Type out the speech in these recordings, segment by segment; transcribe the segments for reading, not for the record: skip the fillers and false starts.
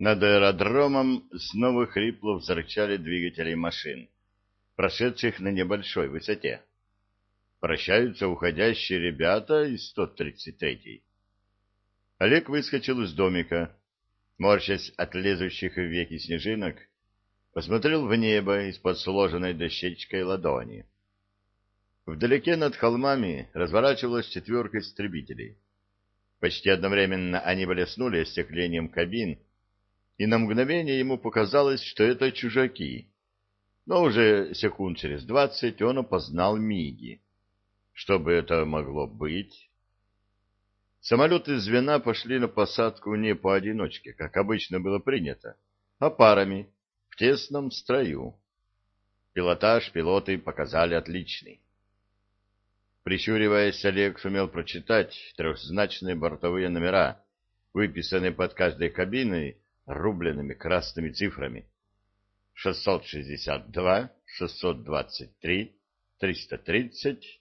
Над аэродромом снова хрипло взрычали двигатели машин, прошедших на небольшой высоте. Прощаются уходящие ребята из 133-й. Олег выскочил из домика, морщась от лезущих в веки снежинок, посмотрел в небо из-под сложенной дощечкой ладони. Вдалеке над холмами разворачивалась четверка истребителей. Почти одновременно они блеснули остеклением кабин, и на мгновение ему показалось, что это чужаки. Но уже секунд через 20 он опознал миги. Что бы это могло быть? Самолеты звена пошли на посадку не поодиночке, как обычно было принято, а парами, в тесном строю. Пилотаж пилоты показали отличный. Прищуриваясь, Олег сумел прочитать трехзначные бортовые номера, выписанные под каждой кабиной рубленными красными цифрами. 662, 623, 330,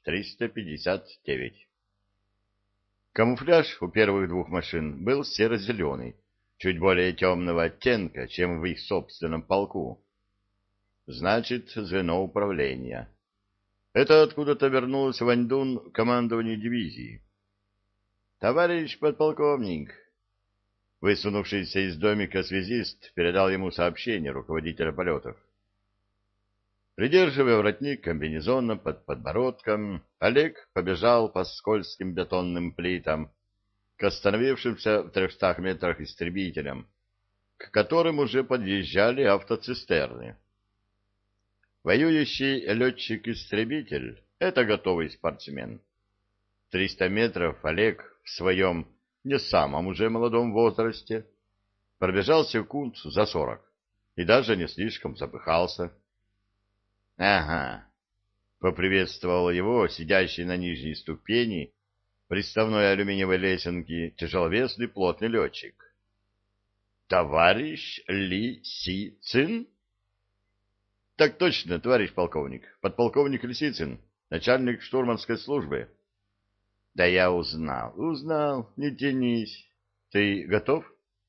359. Камуфляж у первых двух машин был серо-зеленый, чуть более темного оттенка, чем в их собственном полку. Значит, звено управления. Это откуда-то вернулся Ваньдун к командованию дивизии. «Товарищ подполковник!» Высунувшийся из домика связист передал ему сообщение руководителя полетов. Придерживая воротник комбинезона под подбородком, Олег побежал по скользким бетонным плитам к остановившимся в 300 метрах истребителям, к которым уже подъезжали автоцистерны. Воюющий летчик-истребитель — это готовый спортсмен. 300 метров Олег в своем не самом уже молодом возрасте пробежал секунд за 40 и даже не слишком запыхался. — Ага, — поприветствовал его сидящий на нижней ступени приставной алюминиевой лесенки тяжеловесный плотный летчик. — Товарищ Ли Си Цин? — Так точно, товарищ полковник. Подполковник Лисицын, начальник штурманской службы. — Да я узнал, не тянись. Ты готов?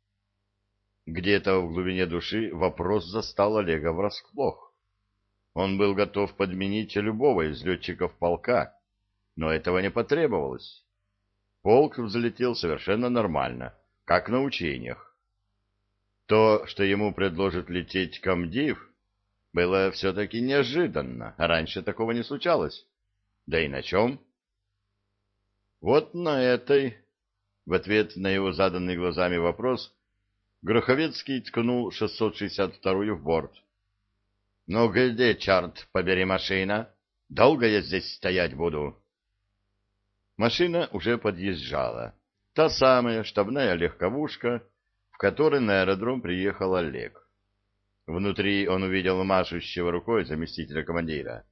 Где-то в глубине души вопрос застал Олега врасплох. Он был готов подменить любого из летчиков полка, но этого не потребовалось. Полк взлетел совершенно нормально, как на учениях. То, что ему предложит лететь комдив, было все-таки неожиданно, раньше такого не случалось. Да и на чем? Вот на этой, в ответ на его заданный глазами вопрос, Гроховецкий ткнул 662-ю в борт. — Ну где, черт побери, машина? Долго я здесь стоять буду? Машина уже подъезжала. Та самая штабная легковушка, в которой на аэродром приехал Олег. Внутри он увидел машущего рукой заместителя командира.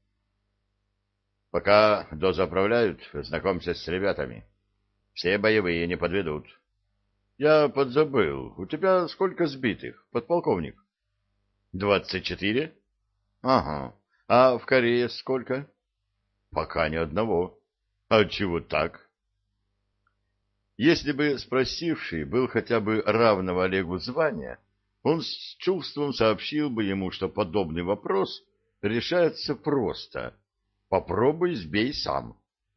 — Пока дозаправляют, знакомься с ребятами. Все боевые не подведут. — Я подзабыл. У тебя сколько сбитых, подполковник? — 24. — Ага. А в Корее сколько? — Пока ни одного. — А чего так? Если бы спросивший был хотя бы равного Олегу звания, он с чувством сообщил бы ему, что подобный вопрос решается просто. Попробуй сбей сам.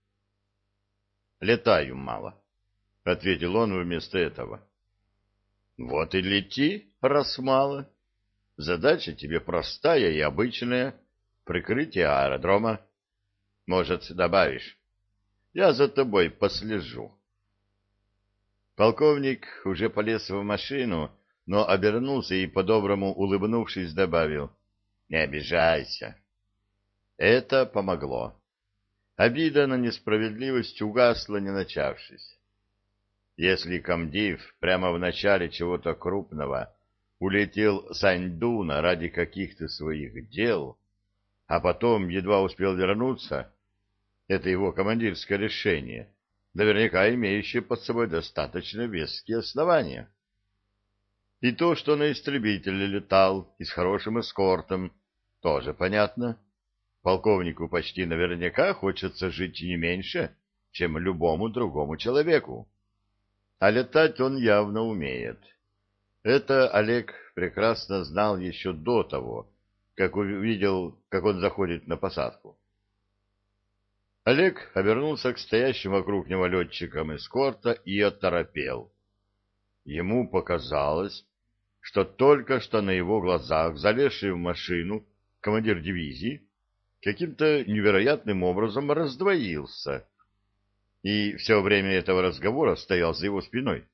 Летаю мало, — ответил он вместо этого. Вот и лети, раз мало. Задача тебе простая и обычная — прикрытие аэродрома. Может, добавишь? Я за тобой послежу. Полковник уже полез в машину, но обернулся и, по-доброму улыбнувшись, добавил: — Не обижайся. Это помогло. Обида на несправедливость угасла, не начавшись. Если комдив прямо в начале чего-то крупного улетел с Аньдуна ради каких-то своих дел, а потом едва успел вернуться, это его командирское решение, наверняка имеющее под собой достаточно веские основания. И то, что на истребителе летал и с хорошим эскортом, тоже понятно. Полковнику почти наверняка хочется жить не меньше, чем любому другому человеку. А летать он явно умеет. Это Олег прекрасно знал еще до того, как увидел, как он заходит на посадку. Олег обернулся к стоящим вокруг него летчикам эскорта и оторопел. Ему показалось, что только что на его глазах залезший в машину командир дивизии каким-то невероятным образом раздвоился, и все время этого разговора стоял за его спиной.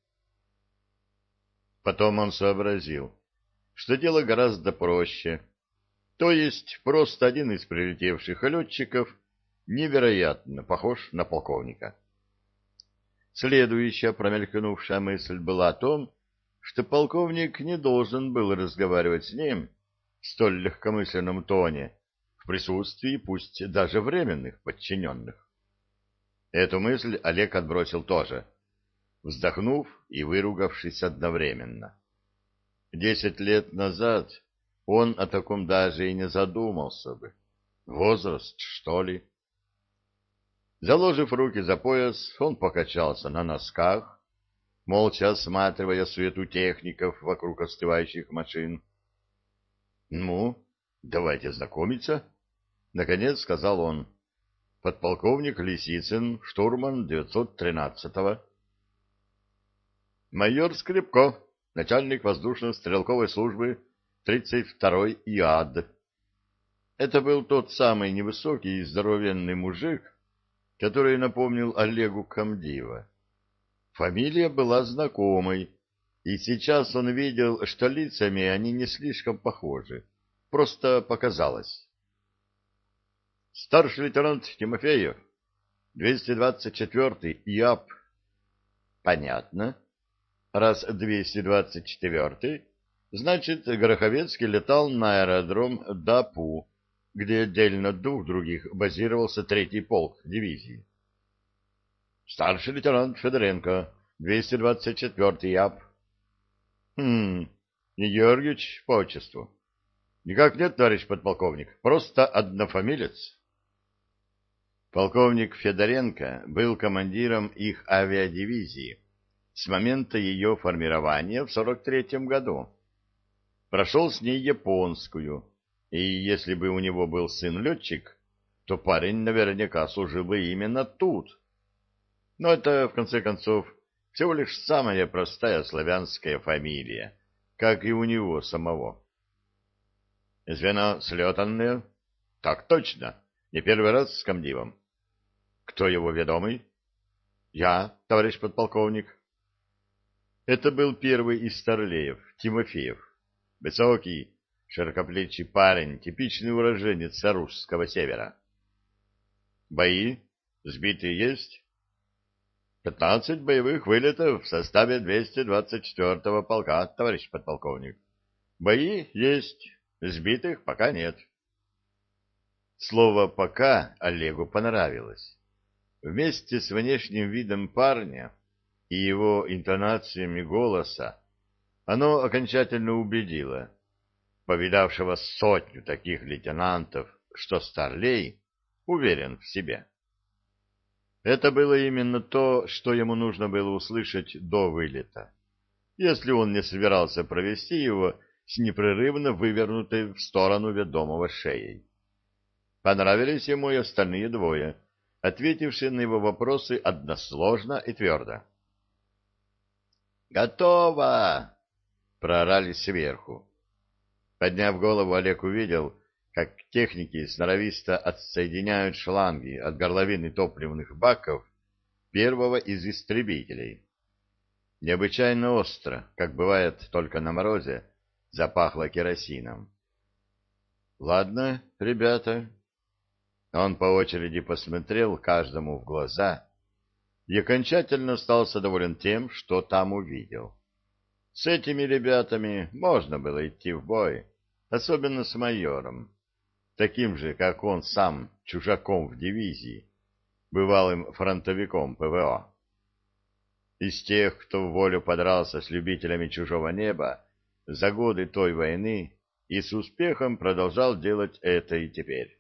Потом он сообразил, что дело гораздо проще, то есть просто один из прилетевших летчиков невероятно похож на полковника. Следующая промелькнувшая мысль была о том, что полковник не должен был разговаривать с ним в столь легкомысленном тоне, в присутствии пусть даже временных подчиненных. Эту мысль Олег отбросил тоже, вздохнув и выругавшись одновременно. 10 лет назад он о таком даже и не задумался бы. Возраст, что ли? Заложив руки за пояс, он покачался на носках, молча осматривая суету техников вокруг остывающих машин. — Ну, давайте знакомиться, — наконец сказал он. — Подполковник Лисицын, штурман 913-го. — Майор Скрипко, начальник воздушно-стрелковой службы 32-й ИАД. Это был тот самый невысокий и здоровенный мужик, который напомнил Олегу комдива. Фамилия была знакомой, и сейчас он видел, что лицами они не слишком похожи, просто показалось. Старший лейтенант Тимофеев, 224-й ИАП. Понятно. Раз 224-й, значит, Гороховецкий летал на аэродром Дапу, где отдельно от двух других базировался 3-й полк дивизии. Старший лейтенант Федоренко, 224-й ЯП. Не Георгиевич по отчеству. Никак нет, товарищ подполковник, просто однофамилец. Полковник Федоренко был командиром их авиадивизии с момента ее формирования в 43-м году. Прошел с ней японскую, и если бы у него был сын-летчик, то парень наверняка служил бы именно тут. Но это, в конце концов, всего лишь самая простая славянская фамилия, как и у него самого. Звено слетанное? Так точно, не первый раз с комдивом. Кто его ведомый? Я, товарищ подполковник. Это был первый из старлеев, Тимофеев. Высокий, широкоплечий парень, типичный уроженец русского севера. Бои? Сбитые есть? 15 боевых вылетов в составе 224-го полка, товарищ подполковник. Бои есть, сбитых пока нет. Слово «пока» Олегу понравилось. Вместе с внешним видом парня и его интонациями голоса оно окончательно убедило повидавшего сотню таких лейтенантов, что старлей уверен в себе. Это было именно то, что ему нужно было услышать до вылета, если он не собирался провести его с непрерывно вывернутой в сторону ведомого шеей. Понравились ему и остальные двое, ответившие на его вопросы односложно и твердо. «Готово!» — проорали сверху. Подняв голову, Олег увидел, как техники сноровисто отсоединяют шланги от горловины топливных баков первого из истребителей. Необычайно остро, как бывает только на морозе, запахло керосином. «Ладно, ребята». Он по очереди посмотрел каждому в глаза и окончательно остался доволен тем, что там увидел. С этими ребятами можно было идти в бой, особенно с майором, таким же, как он сам, чужаком в дивизии, бывалым фронтовиком ПВО. Из тех, кто в волю подрался с любителями чужого неба за годы той войны и с успехом продолжал делать это и теперь.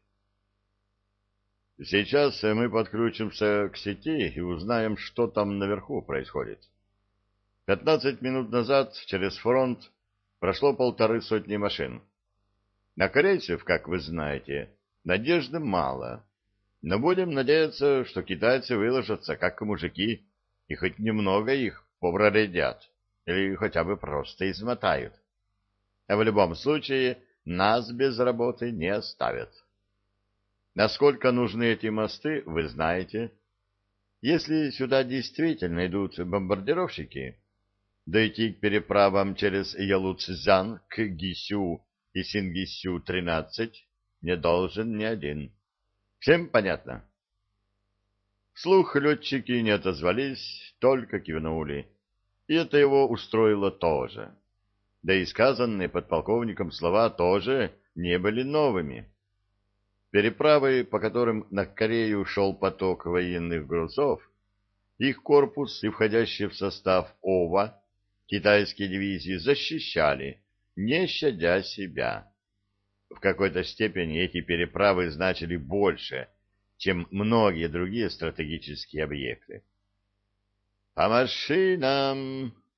Сейчас мы подключимся к сети и узнаем, что там наверху происходит. 15 минут назад через фронт прошло 1,5 сотни машин. На корейцев, как вы знаете, надежды мало. Но будем надеяться, что китайцы выложатся, как мужики, и хоть немного их попроредят, или хотя бы просто измотают. А в любом случае нас без работы не оставят. Насколько нужны эти мосты, вы знаете. Если сюда действительно идут бомбардировщики, дойти к переправам через Ялуцзян к Гисю и Сингисю-13 не должен ни один. Всем понятно? Вслух летчики не отозвались, только кивнули. И это его устроило тоже. Да и сказанные подполковником слова тоже не были новыми. Переправы, по которым на Корею шел поток военных грузов, их корпус и входящие в состав ОВА китайские дивизии защищали, не щадя себя. В какой-то степени эти переправы значили больше, чем многие другие стратегические объекты. «По машинам!»